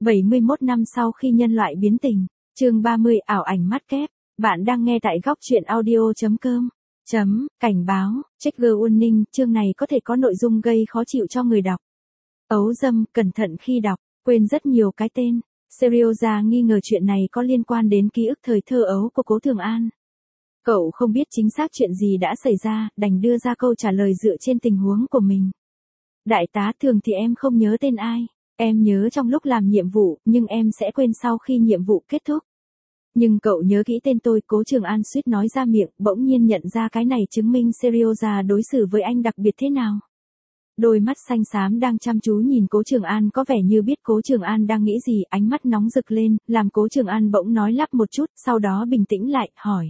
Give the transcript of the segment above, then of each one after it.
71 năm sau khi nhân loại biến tình. Chương 30 ảo ảnh mắt kép. Bạn đang nghe tại góc truyện audio.com. Cảnh báo, trigger warning, chương này có thể có nội dung gây khó chịu cho người đọc. Ấu dâm, cẩn thận khi đọc, quên rất nhiều cái tên. Serioza nghi ngờ chuyện này có liên quan đến ký ức thời thơ ấu của Cố Thường An. Cậu không biết chính xác chuyện gì đã xảy ra, đành đưa ra câu trả lời dựa trên tình huống của mình. Đại tá, thường thì em không nhớ tên ai. Em nhớ trong lúc làm nhiệm vụ, nhưng em sẽ quên sau khi nhiệm vụ kết thúc. Nhưng cậu nhớ kỹ tên tôi. Cố Trường An suýt nói ra miệng, bỗng nhiên nhận ra cái này chứng minh Serioza đối xử với anh đặc biệt thế nào. Đôi mắt xanh xám đang chăm chú nhìn Cố Trường An có vẻ như biết Cố Trường An đang nghĩ gì, ánh mắt nóng rực lên, làm Cố Trường An bỗng nói lắp một chút, sau đó bình tĩnh lại, hỏi.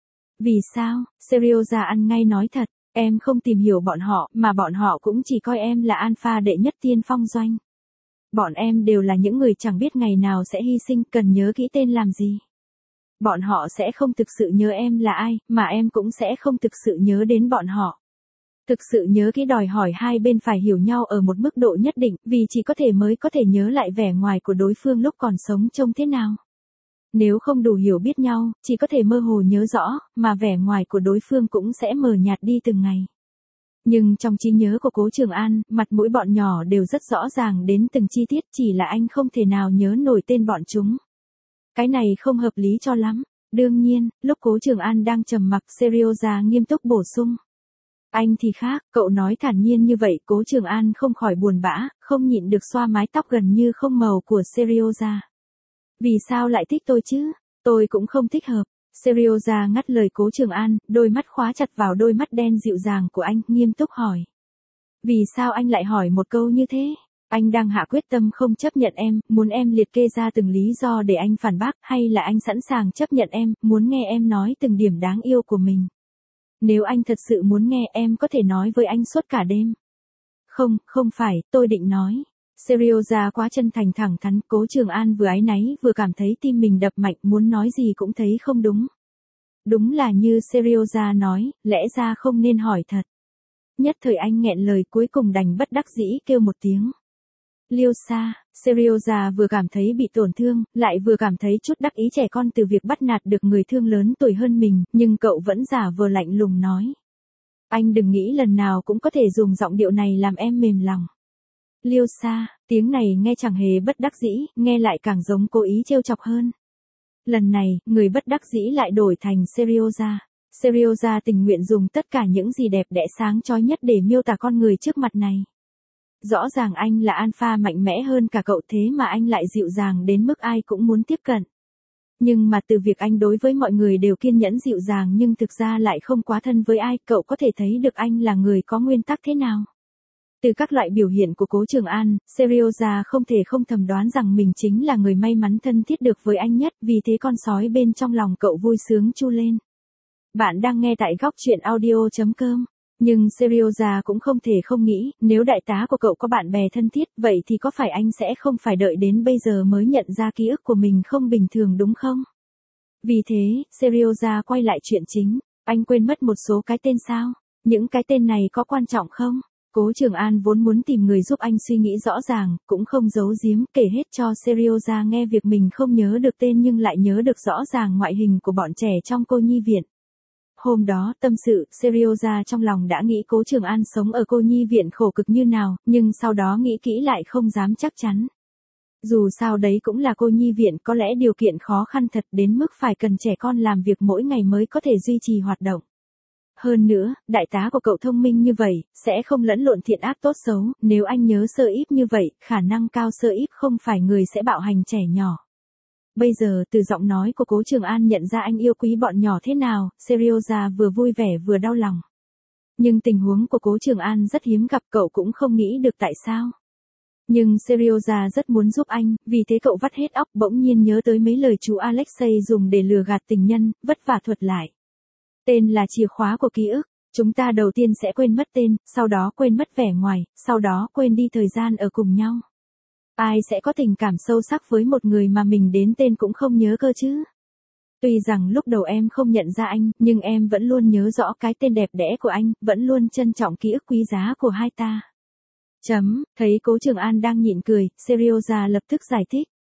Vì sao? Serioza ăn ngay nói thật, em không tìm hiểu bọn họ, mà bọn họ cũng chỉ coi em là alpha đệ nhất tiên phong doanh. Bọn em đều là những người chẳng biết ngày nào sẽ hy sinh, cần nhớ kỹ tên làm gì. Bọn họ sẽ không thực sự nhớ em là ai, mà em cũng sẽ không thực sự nhớ đến bọn họ. Thực sự nhớ kỹ đòi hỏi hai bên phải hiểu nhau ở một mức độ nhất định, vì chỉ có thể mới có thể nhớ lại vẻ ngoài của đối phương lúc còn sống trông thế nào. Nếu không đủ hiểu biết nhau, chỉ có thể mơ hồ nhớ rõ, mà vẻ ngoài của đối phương cũng sẽ mờ nhạt đi từng ngày. Nhưng trong trí nhớ của Cố Trường An, mặt mũi bọn nhỏ đều rất rõ ràng đến từng chi tiết, chỉ là anh không thể nào nhớ nổi tên bọn chúng. Cái này không hợp lý cho lắm. Đương nhiên, lúc Cố Trường An đang trầm mặc, Serioza nghiêm túc bổ sung. Anh thì khác, cậu nói thản nhiên như vậy. Cố Trường An không khỏi buồn bã, không nhịn được xoa mái tóc gần như không màu của Serioza. Vì sao lại thích tôi chứ? Tôi cũng không thích hợp. Serioza ngắt lời Cố Trường An, đôi mắt khóa chặt vào đôi mắt đen dịu dàng của anh, nghiêm túc hỏi. Vì sao anh lại hỏi một câu như thế? Anh đang hạ quyết tâm không chấp nhận em, muốn em liệt kê ra từng lý do để anh phản bác, hay là anh sẵn sàng chấp nhận em, muốn nghe em nói từng điểm đáng yêu của mình? Nếu anh thật sự muốn nghe, em có thể nói với anh suốt cả đêm. Không phải, tôi định nói. Serioza quá chân thành thẳng thắn. Cố Trường An vừa áy náy vừa cảm thấy tim mình đập mạnh, muốn nói gì cũng thấy không đúng. Đúng là như Serioza nói, lẽ ra không nên hỏi thật. Nhất thời anh nghẹn lời, cuối cùng đành bất đắc dĩ kêu một tiếng. Liêu Sa. Serioza vừa cảm thấy bị tổn thương, lại vừa cảm thấy chút đắc ý trẻ con từ việc bắt nạt được người thương lớn tuổi hơn mình, nhưng cậu vẫn giả vờ lạnh lùng nói. Anh đừng nghĩ lần nào cũng có thể dùng giọng điệu này làm em mềm lòng. Liêu Sa, tiếng này nghe chẳng hề bất đắc dĩ, nghe lại càng giống cố ý trêu chọc hơn. Lần này, người bất đắc dĩ lại đổi thành Serioza. Serioza tình nguyện dùng tất cả những gì đẹp đẽ sáng chói nhất để miêu tả con người trước mặt này. Rõ ràng anh là alpha mạnh mẽ hơn cả cậu, thế mà anh lại dịu dàng đến mức ai cũng muốn tiếp cận. Nhưng mà từ việc anh đối với mọi người đều kiên nhẫn dịu dàng nhưng thực ra lại không quá thân với ai, cậu có thể thấy được anh là người có nguyên tắc thế nào. Từ các loại biểu hiện của Cố Trường An, Serioza không thể không thầm đoán rằng mình chính là người may mắn thân thiết được với anh nhất, vì thế con sói bên trong lòng cậu vui sướng chu lên. Bạn đang nghe tại góc truyện audio.com. Nhưng Serioza cũng không thể không nghĩ, nếu đại tá của cậu có bạn bè thân thiết, vậy thì có phải anh sẽ không phải đợi đến bây giờ mới nhận ra ký ức của mình không bình thường đúng không? Vì thế, Serioza quay lại chuyện chính. Anh quên mất một số cái tên sao? Những cái tên này có quan trọng không? Cố Trường An vốn muốn tìm người giúp anh suy nghĩ rõ ràng, cũng không giấu giếm, kể hết cho Serioza nghe việc mình không nhớ được tên nhưng lại nhớ được rõ ràng ngoại hình của bọn trẻ trong cô nhi viện. Hôm đó, tâm sự, Serioza trong lòng đã nghĩ Cố Trường An sống ở cô nhi viện khổ cực như nào, nhưng sau đó nghĩ kỹ lại không dám chắc chắn. Dù sao đấy cũng là cô nhi viện, có lẽ điều kiện khó khăn thật đến mức phải cần trẻ con làm việc mỗi ngày mới có thể duy trì hoạt động. Hơn nữa, đại tá của cậu thông minh như vậy, sẽ không lẫn lộn thiện ác tốt xấu, nếu anh nhớ Sơ Íp như vậy, khả năng cao Sơ Íp không phải người sẽ bạo hành trẻ nhỏ. Bây giờ từ giọng nói của Cố Trường An nhận ra anh yêu quý bọn nhỏ thế nào, Serioza vừa vui vẻ vừa đau lòng. Nhưng tình huống của Cố Trường An rất hiếm gặp, cậu cũng không nghĩ được tại sao. Nhưng Serioza rất muốn giúp anh, vì thế cậu vắt hết óc, bỗng nhiên nhớ tới mấy lời chú Alexei dùng để lừa gạt tình nhân, vất vả thuật lại. Tên là chìa khóa của ký ức, chúng ta đầu tiên sẽ quên mất tên, sau đó quên mất vẻ ngoài, sau đó quên đi thời gian ở cùng nhau. Ai sẽ có tình cảm sâu sắc với một người mà mình đến tên cũng không nhớ cơ chứ? Tuy rằng lúc đầu em không nhận ra anh, nhưng em vẫn luôn nhớ rõ cái tên đẹp đẽ của anh, vẫn luôn trân trọng ký ức quý giá của hai ta. Thấy Cố Trường An đang nhịn cười, Serioza lập tức giải thích.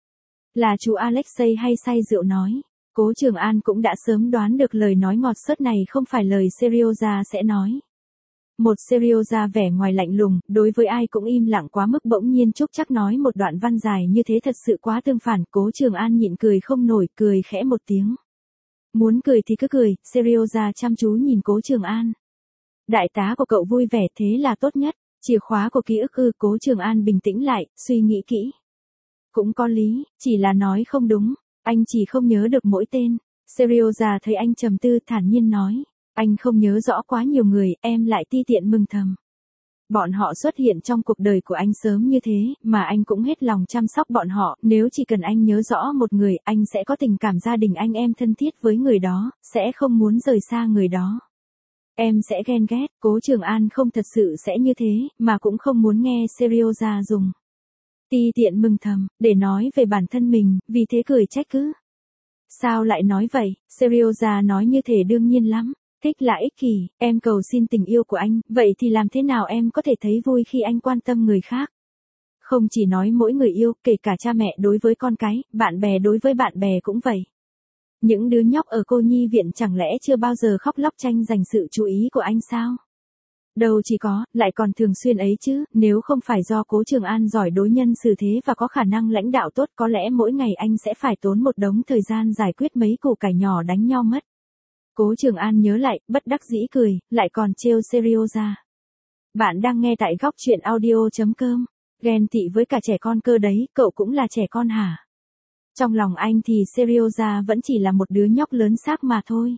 Là chú Alexei hay say rượu nói. Cố Trường An cũng đã sớm đoán được lời nói ngọt xớt này không phải lời Serioza sẽ nói. Một Serioza vẻ ngoài lạnh lùng, đối với ai cũng im lặng quá mức, bỗng nhiên Trúc Trắc nói một đoạn văn dài như thế thật sự quá tương phản. Cố Trường An nhịn cười không nổi, cười khẽ một tiếng. Muốn cười thì cứ cười. Serioza chăm chú nhìn Cố Trường An. Đại tá của cậu vui vẻ thế là tốt nhất. Chìa khóa của ký ức ư? Cố Trường An bình tĩnh lại, suy nghĩ kỹ. Cũng có lý, chỉ là nói không đúng. Anh chỉ không nhớ được mỗi tên. Serioza thấy anh trầm tư, thản nhiên nói. Anh không nhớ rõ quá nhiều người, em lại ti tiện mừng thầm. Bọn họ xuất hiện trong cuộc đời của anh sớm như thế, mà anh cũng hết lòng chăm sóc bọn họ. Nếu chỉ cần anh nhớ rõ một người, anh sẽ có tình cảm gia đình anh em thân thiết với người đó, sẽ không muốn rời xa người đó. Em sẽ ghen ghét. Cố Trường An không thật sự sẽ như thế, mà cũng không muốn nghe Serioza dùng ti tiện mừng thầm, để nói về bản thân mình, vì thế cười trách cứ. Sao lại nói vậy? Serioza nói như thể đương nhiên lắm. Thích là ích kỷ, em cầu xin tình yêu của anh, vậy thì làm thế nào em có thể thấy vui khi anh quan tâm người khác? Không chỉ nói mỗi người yêu, kể cả cha mẹ đối với con cái, bạn bè đối với bạn bè cũng vậy. Những đứa nhóc ở cô nhi viện chẳng lẽ chưa bao giờ khóc lóc tranh giành sự chú ý của anh sao? Đâu chỉ có, lại còn thường xuyên ấy chứ. Nếu không phải do Cố Trường An giỏi đối nhân xử thế và có khả năng lãnh đạo tốt, có lẽ mỗi ngày anh sẽ phải tốn một đống thời gian giải quyết mấy củ cải nhỏ đánh nhau mất. Cố Trường An nhớ lại, bất đắc dĩ cười, lại còn trêu Serioza. Bạn đang nghe tại góc truyện audio.com. Ghen tị với cả trẻ con cơ đấy, cậu cũng là trẻ con hả? Trong lòng anh thì Serioza vẫn chỉ là một đứa nhóc lớn xác mà thôi.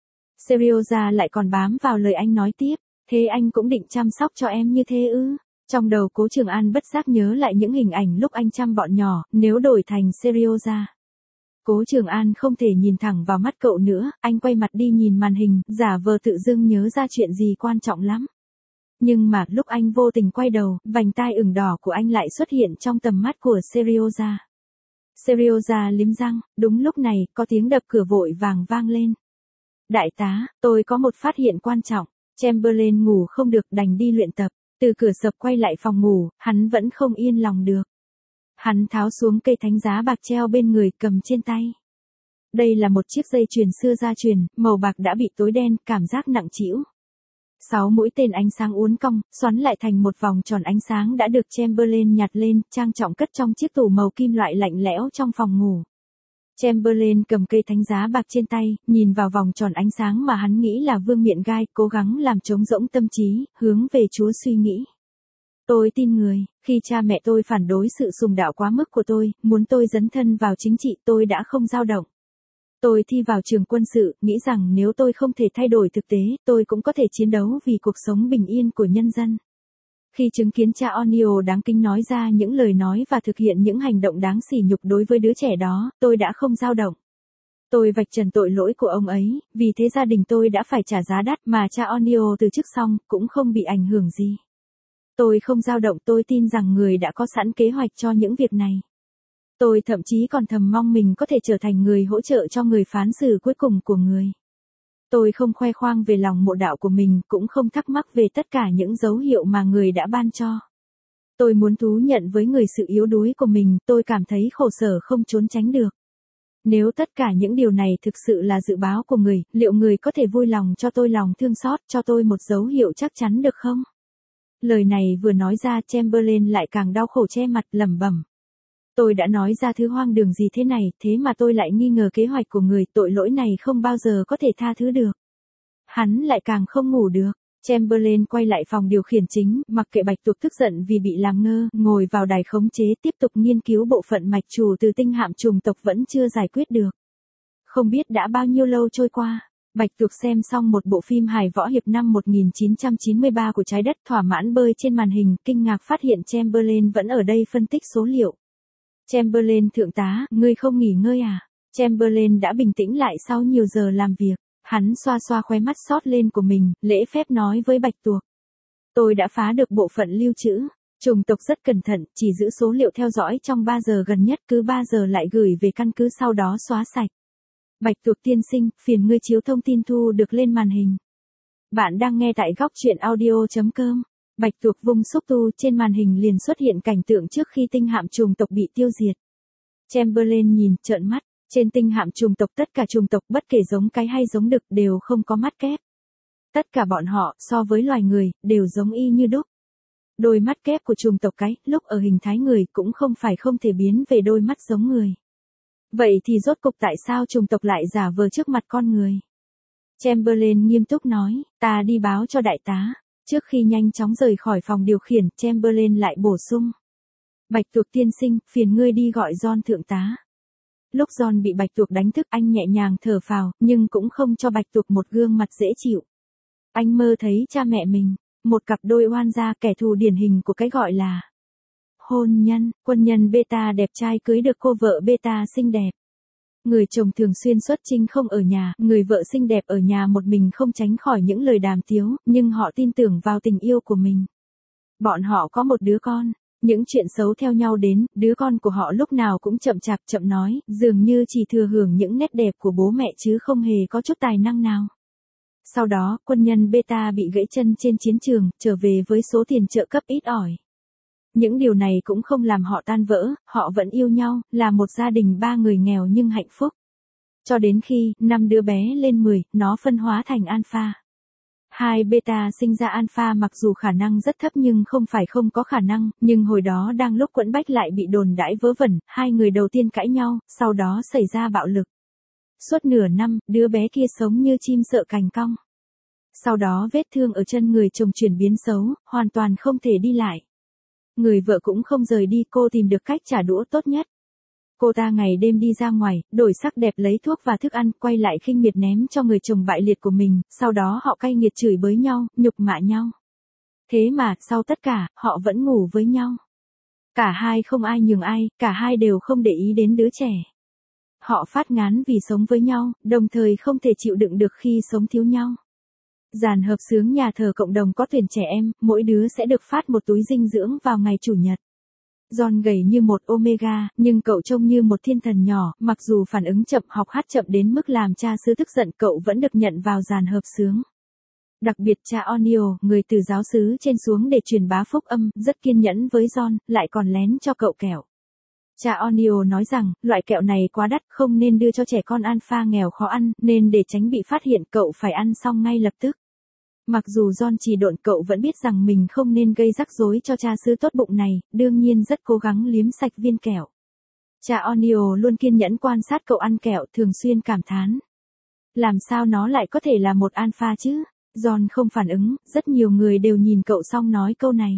Serioza lại còn bám vào lời anh nói tiếp. Thế anh cũng định chăm sóc cho em như thế ư? Trong đầu Cố Trường An bất giác nhớ lại những hình ảnh lúc anh chăm bọn nhỏ, nếu đổi thành Serioza. Cố Trường An không thể nhìn thẳng vào mắt cậu nữa, anh quay mặt đi nhìn màn hình, giả vờ tự dưng nhớ ra chuyện gì quan trọng lắm. Nhưng mà lúc anh vô tình quay đầu, vành tai ửng đỏ của anh lại xuất hiện trong tầm mắt của Serioza. Serioza liếm răng, đúng lúc này, có tiếng đập cửa vội vàng vang lên. Đại tá, tôi có một phát hiện quan trọng. Chamberlain ngủ không được đành đi luyện tập. Từ cửa sập quay lại phòng ngủ, hắn vẫn không yên lòng được. Hắn tháo xuống cây thánh giá bạc treo bên người, cầm trên tay. Đây là một chiếc dây chuyền xưa gia truyền, màu bạc đã bị tối đen, cảm giác nặng trĩu. 6 mũi tên ánh sáng uốn cong, xoắn lại thành một vòng tròn ánh sáng đã được Chamberlain nhặt lên, trang trọng cất trong chiếc tủ màu kim loại lạnh lẽo trong phòng ngủ. Chamberlain cầm cây thánh giá bạc trên tay, nhìn vào vòng tròn ánh sáng mà hắn nghĩ là vương miện gai, cố gắng làm trống rỗng tâm trí, hướng về Chúa suy nghĩ. Tôi tin người, khi cha mẹ tôi phản đối sự sùng đạo quá mức của tôi, muốn tôi dấn thân vào chính trị, tôi đã không dao động. Tôi thi vào trường quân sự, nghĩ rằng nếu tôi không thể thay đổi thực tế, tôi cũng có thể chiến đấu vì cuộc sống bình yên của nhân dân. Khi chứng kiến cha O'Neill đáng kính nói ra những lời nói và thực hiện những hành động đáng sỉ nhục đối với đứa trẻ đó, tôi đã không dao động. Tôi vạch trần tội lỗi của ông ấy, vì thế gia đình tôi đã phải trả giá đắt, mà cha O'Neill từ chức xong, cũng không bị ảnh hưởng gì. Tôi không dao động, tôi tin rằng người đã có sẵn kế hoạch cho những việc này. Tôi thậm chí còn thầm mong mình có thể trở thành người hỗ trợ cho người phán xử cuối cùng của người. Tôi không khoe khoang về lòng mộ đạo của mình, cũng không thắc mắc về tất cả những dấu hiệu mà người đã ban cho. Tôi muốn thú nhận với người sự yếu đuối của mình, tôi cảm thấy khổ sở không trốn tránh được. Nếu tất cả những điều này thực sự là dự báo của người, liệu người có thể vui lòng cho tôi lòng thương xót, cho tôi một dấu hiệu chắc chắn được không? Lời này vừa nói ra, Chamberlain lại càng đau khổ che mặt, lẩm bẩm. Tôi đã nói ra thứ hoang đường gì thế này, thế mà tôi lại nghi ngờ kế hoạch của người, tội lỗi này không bao giờ có thể tha thứ được. Hắn lại càng không ngủ được. Chamberlain quay lại phòng điều khiển chính, mặc kệ Bạch Tuộc tức giận vì bị làm ngơ, ngồi vào đài khống chế tiếp tục nghiên cứu bộ phận mạch chủ từ tinh hạm trùng tộc vẫn chưa giải quyết được. Không biết đã bao nhiêu lâu trôi qua, Bạch Tuộc xem xong một bộ phim hài võ hiệp năm 1993 của trái đất, thỏa mãn bơi trên màn hình, kinh ngạc phát hiện Chamberlain vẫn ở đây phân tích số liệu. Chamberlain thượng tá, ngươi không nghỉ ngơi à? Chamberlain đã bình tĩnh lại sau nhiều giờ làm việc. Hắn xoa xoa khóe mắt sót lên của mình, lễ phép nói với Bạch Tuộc. Tôi đã phá được bộ phận lưu trữ. Chủng tộc rất cẩn thận, chỉ giữ số liệu theo dõi trong 3 giờ gần nhất, cứ 3 giờ lại gửi về căn cứ sau đó xóa sạch. Bạch Tuộc tiên sinh, phiền ngươi chiếu thông tin thu được lên màn hình. Bạn đang nghe tại góc truyện audio.com. Bạch Tuộc vung xúc tu, trên màn hình liền xuất hiện cảnh tượng trước khi tinh hạm trùng tộc bị tiêu diệt. Chamberlain nhìn, trợn mắt. Trên tinh hạm chủng tộc tất cả chủng tộc bất kể giống cái hay giống đực đều không có mắt kép. Tất cả bọn họ, so với loài người, đều giống y như đúc. Đôi mắt kép của chủng tộc cái, lúc ở hình thái người cũng không phải không thể biến về đôi mắt giống người. Vậy thì rốt cục tại sao chủng tộc lại giả vờ trước mặt con người? Chamberlain nghiêm túc nói, ta đi báo cho đại tá. Trước khi nhanh chóng rời khỏi phòng điều khiển, Chamberlain lại bổ sung. Bạch tuộc tiên sinh, phiền ngươi đi gọi John thượng tá. Lúc John bị bạch tuộc đánh thức, anh nhẹ nhàng thở phào, nhưng cũng không cho bạch tuộc một gương mặt dễ chịu. Anh mơ thấy cha mẹ mình, một cặp đôi oan gia, kẻ thù điển hình của cái gọi là hôn nhân. Quân nhân beta đẹp trai cưới được cô vợ beta xinh đẹp. Người chồng thường xuyên xuất chinh không ở nhà, người vợ xinh đẹp ở nhà một mình không tránh khỏi những lời đàm tiếu, nhưng họ tin tưởng vào tình yêu của mình. Bọn họ có một đứa con. Những chuyện xấu theo nhau đến, đứa con của họ lúc nào cũng chậm chạp chậm nói, dường như chỉ thừa hưởng những nét đẹp của bố mẹ chứ không hề có chút tài năng nào. Sau đó, quân nhân beta bị gãy chân trên chiến trường, trở về với số tiền trợ cấp ít ỏi. Những điều này cũng không làm họ tan vỡ, họ vẫn yêu nhau, là một gia đình 3 người nghèo nhưng hạnh phúc. Cho đến khi, 5 đứa bé lên 10, nó phân hóa thành alpha. 2 beta sinh ra alpha mặc dù khả năng rất thấp nhưng không phải không có khả năng, nhưng hồi đó đang lúc quẫn bách lại bị đồn đãi vớ vẩn, 2 người đầu tiên cãi nhau, sau đó xảy ra bạo lực. Suốt nửa năm, đứa bé kia sống như chim sợ cành cong. Sau đó vết thương ở chân người chồng chuyển biến xấu, hoàn toàn không thể đi lại. Người vợ cũng không rời đi, cô tìm được cách trả đũa tốt nhất. Cô ta ngày đêm đi ra ngoài, đổi sắc đẹp lấy thuốc và thức ăn, quay lại khinh miệt ném cho người chồng bại liệt của mình, sau đó họ cay nghiệt chửi bới nhau, nhục mạ nhau. Thế mà, sau tất cả, họ vẫn ngủ với nhau. Cả hai không ai nhường ai, cả hai đều không để ý đến đứa trẻ. Họ phát ngán vì sống với nhau, đồng thời không thể chịu đựng được khi sống thiếu nhau. Dàn hợp xướng nhà thờ cộng đồng có tuyển trẻ em, mỗi đứa sẽ được phát một túi dinh dưỡng vào ngày Chủ nhật. John gầy như một omega, nhưng cậu trông như một thiên thần nhỏ, mặc dù phản ứng chậm, học hát chậm đến mức làm cha xứ tức giận, cậu vẫn được nhận vào dàn hợp xướng. Đặc biệt cha O'Neill, người từ giáo xứ trên xuống để truyền bá phúc âm, rất kiên nhẫn với John, lại còn lén cho cậu kẹo. Cha O'Neill nói rằng, loại kẹo này quá đắt, không nên đưa cho trẻ con alpha nghèo khó ăn, nên để tránh bị phát hiện cậu phải ăn xong ngay lập tức. Mặc dù John chỉ độn, cậu vẫn biết rằng mình không nên gây rắc rối cho cha xứ tốt bụng này, đương nhiên rất cố gắng liếm sạch viên kẹo. Cha O'Neill luôn kiên nhẫn quan sát cậu ăn kẹo, thường xuyên cảm thán. Làm sao nó lại có thể là một alpha chứ? John không phản ứng, rất nhiều người đều nhìn cậu xong nói câu này.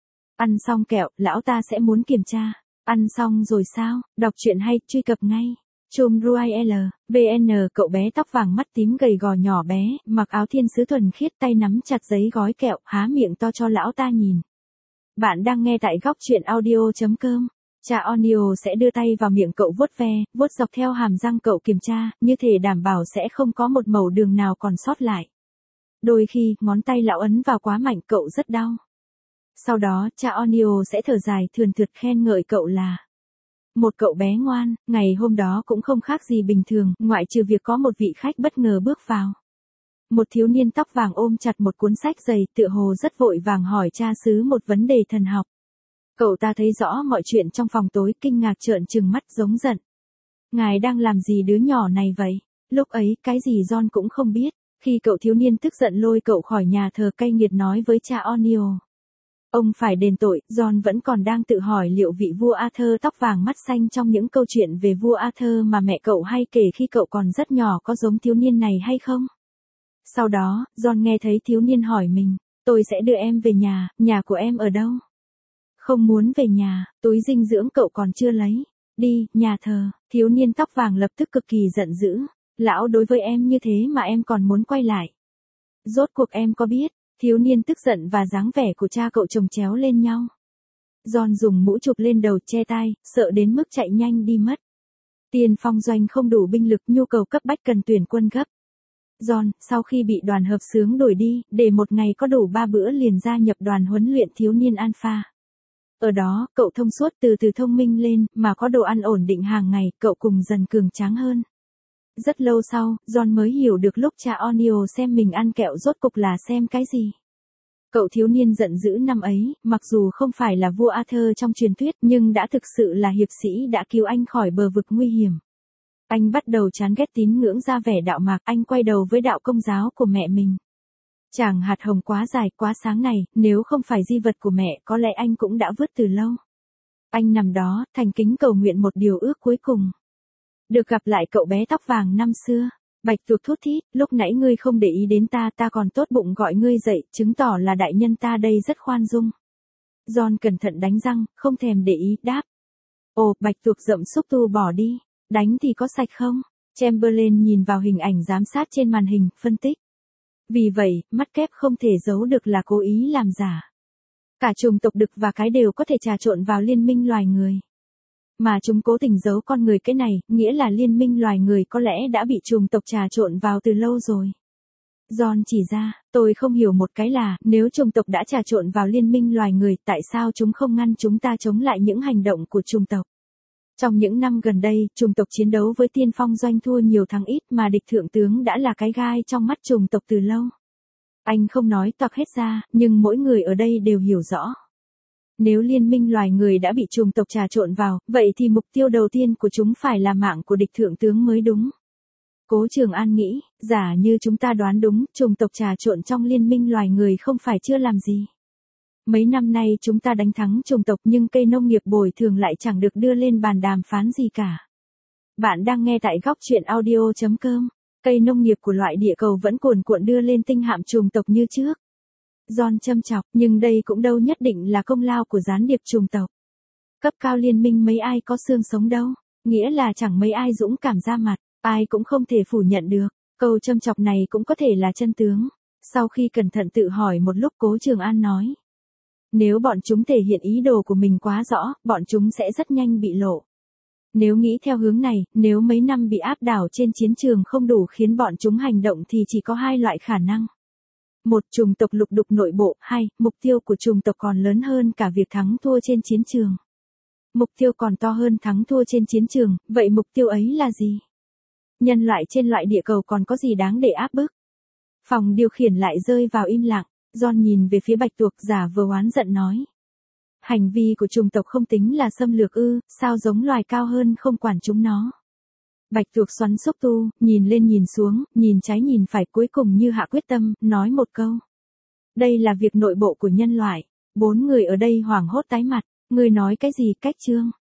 Ăn xong kẹo, lão ta sẽ muốn kiểm tra. Ăn xong rồi sao? Đọc truyện hay, truy cập ngay. Chumruil, VN. Cậu bé tóc vàng mắt tím gầy gò nhỏ bé, mặc áo thiên sứ thuần khiết, tay nắm chặt giấy gói kẹo, há miệng to cho lão ta nhìn. Bạn đang nghe tại góc truyện audio.com. Cha O'Neill sẽ đưa tay vào miệng cậu vuốt ve, vuốt dọc theo hàm răng cậu kiểm tra, như thể đảm bảo sẽ không có một mẩu đường nào còn sót lại. Đôi khi, ngón tay lão ấn vào quá mạnh, cậu rất đau. Sau đó, cha O'Neill sẽ thở dài thườn thượt khen ngợi cậu là một cậu bé ngoan. Ngày hôm đó cũng không khác gì bình thường, ngoại trừ việc có một vị khách bất ngờ bước vào. Một thiếu niên tóc vàng ôm chặt một cuốn sách dày, tựa hồ rất vội vàng hỏi cha xứ một vấn đề thần học. Cậu ta thấy rõ mọi chuyện trong phòng tối, kinh ngạc trợn trừng mắt giống giận. Ngài đang làm gì đứa nhỏ này vậy? Lúc ấy, cái gì John cũng không biết. Khi cậu thiếu niên tức giận lôi cậu khỏi nhà thờ, cay nghiệt nói với cha O'Neill. Ông phải đền tội. John vẫn còn đang tự hỏi liệu vị vua Arthur tóc vàng mắt xanh trong những câu chuyện về vua Arthur mà mẹ cậu hay kể khi cậu còn rất nhỏ có giống thiếu niên này hay không. Sau đó, John nghe thấy thiếu niên hỏi mình, tôi sẽ đưa em về nhà của em ở đâu? Không muốn về nhà, túi dinh dưỡng cậu còn chưa lấy. Đi, nhà thờ. Thiếu niên tóc vàng lập tức cực kỳ giận dữ. Lão đối với em như thế mà em còn muốn quay lại. Rốt cuộc em có biết? Thiếu niên tức giận và dáng vẻ của cha cậu chồng chéo lên nhau. John dùng mũ chụp lên đầu che tai, sợ đến mức chạy nhanh đi mất. Tiền phong doanh không đủ binh lực, nhu cầu cấp bách cần tuyển quân gấp. John, sau khi bị đoàn hợp xướng đuổi đi, để một ngày có đủ 3 bữa liền gia nhập đoàn huấn luyện thiếu niên alpha. Ở đó, cậu thông suốt từ từ thông minh lên, mà có đồ ăn ổn định hàng ngày, cậu cùng dần cường tráng hơn. Rất lâu sau, John mới hiểu được lúc cha O'Neill xem mình ăn kẹo rốt cục là xem cái gì. Cậu thiếu niên giận dữ năm ấy, mặc dù không phải là vua Arthur trong truyền thuyết nhưng đã thực sự là hiệp sĩ đã cứu anh khỏi bờ vực nguy hiểm. Anh bắt đầu chán ghét tín ngưỡng ra vẻ đạo mạc, anh quay đầu với đạo Công giáo của mẹ mình. Chàng hạt hồng quá dài, quá sáng này, nếu không phải di vật của mẹ có lẽ anh cũng đã vứt từ lâu. Anh nằm đó, thành kính cầu nguyện một điều ước cuối cùng. Được gặp lại cậu bé tóc vàng năm xưa. Bạch tuộc thút thít, lúc nãy ngươi không để ý đến ta, ta còn tốt bụng gọi ngươi dậy, chứng tỏ là đại nhân ta đây rất khoan dung. John cẩn thận đánh răng, không thèm để ý, đáp. Ồ, bạch tuộc rậm xúc tu bỏ đi. Đánh thì có sạch không? Chamberlain nhìn vào hình ảnh giám sát trên màn hình, phân tích. Vì vậy, mắt kép không thể giấu được là cố ý làm giả. Cả chủng tộc đực và cái đều có thể trà trộn vào liên minh loài người. Mà chúng cố tình giấu con người cái này, nghĩa là liên minh loài người có lẽ đã bị chủng tộc trà trộn vào từ lâu rồi. John chỉ ra, tôi không hiểu một cái là, nếu chủng tộc đã trà trộn vào liên minh loài người, tại sao chúng không ngăn chúng ta chống lại những hành động của chủng tộc? Trong những năm gần đây, chủng tộc chiến đấu với tiên phong doanh thua nhiều thắng ít mà địch thượng tướng đã là cái gai trong mắt chủng tộc từ lâu. Anh không nói toạc hết ra, nhưng mỗi người ở đây đều hiểu rõ. Nếu liên minh loài người đã bị chủng tộc trà trộn vào, vậy thì mục tiêu đầu tiên của chúng phải là mạng của địch thượng tướng mới đúng. Cố Trường An nghĩ, giả như chúng ta đoán đúng, chủng tộc trà trộn trong liên minh loài người không phải chưa làm gì. Mấy năm nay chúng ta đánh thắng chủng tộc nhưng cây nông nghiệp bồi thường lại chẳng được đưa lên bàn đàm phán gì cả. Bạn đang nghe tại góc truyện audio.com. Cây nông nghiệp của loại địa cầu vẫn cuồn cuộn đưa lên tinh hạm chủng tộc như trước. John châm chọc, nhưng đây cũng đâu nhất định là công lao của gián điệp chủng tộc. Cấp cao liên minh mấy ai có xương sống đâu, nghĩa là chẳng mấy ai dũng cảm ra mặt, ai cũng không thể phủ nhận được. Câu châm chọc này cũng có thể là chân tướng. Sau khi cẩn thận tự hỏi một lúc, Cố Trường An nói. Nếu bọn chúng thể hiện ý đồ của mình quá rõ, bọn chúng sẽ rất nhanh bị lộ. Nếu nghĩ theo hướng này, nếu mấy năm bị áp đảo trên chiến trường không đủ khiến bọn chúng hành động thì chỉ có hai loại khả năng. Một, chủng tộc lục đục nội bộ. Hai, mục tiêu của chủng tộc còn lớn hơn cả việc thắng thua trên chiến trường. Mục tiêu còn to hơn thắng thua trên chiến trường, vậy mục tiêu ấy là gì? Nhân loại trên loại địa cầu còn có gì đáng để áp bức? Phòng điều khiển lại rơi vào im lặng, John nhìn về phía bạch tuộc giả vờ oán giận nói. Hành vi của chủng tộc không tính là xâm lược ư, sao giống loài cao hơn không quản chúng nó? Bạch tuộc xoắn xúc tu, nhìn lên nhìn xuống, nhìn trái nhìn phải, cuối cùng như hạ quyết tâm, nói một câu. Đây là việc nội bộ của nhân loại. 4 người ở đây hoảng hốt tái mặt, ngươi nói cái gì cách trương?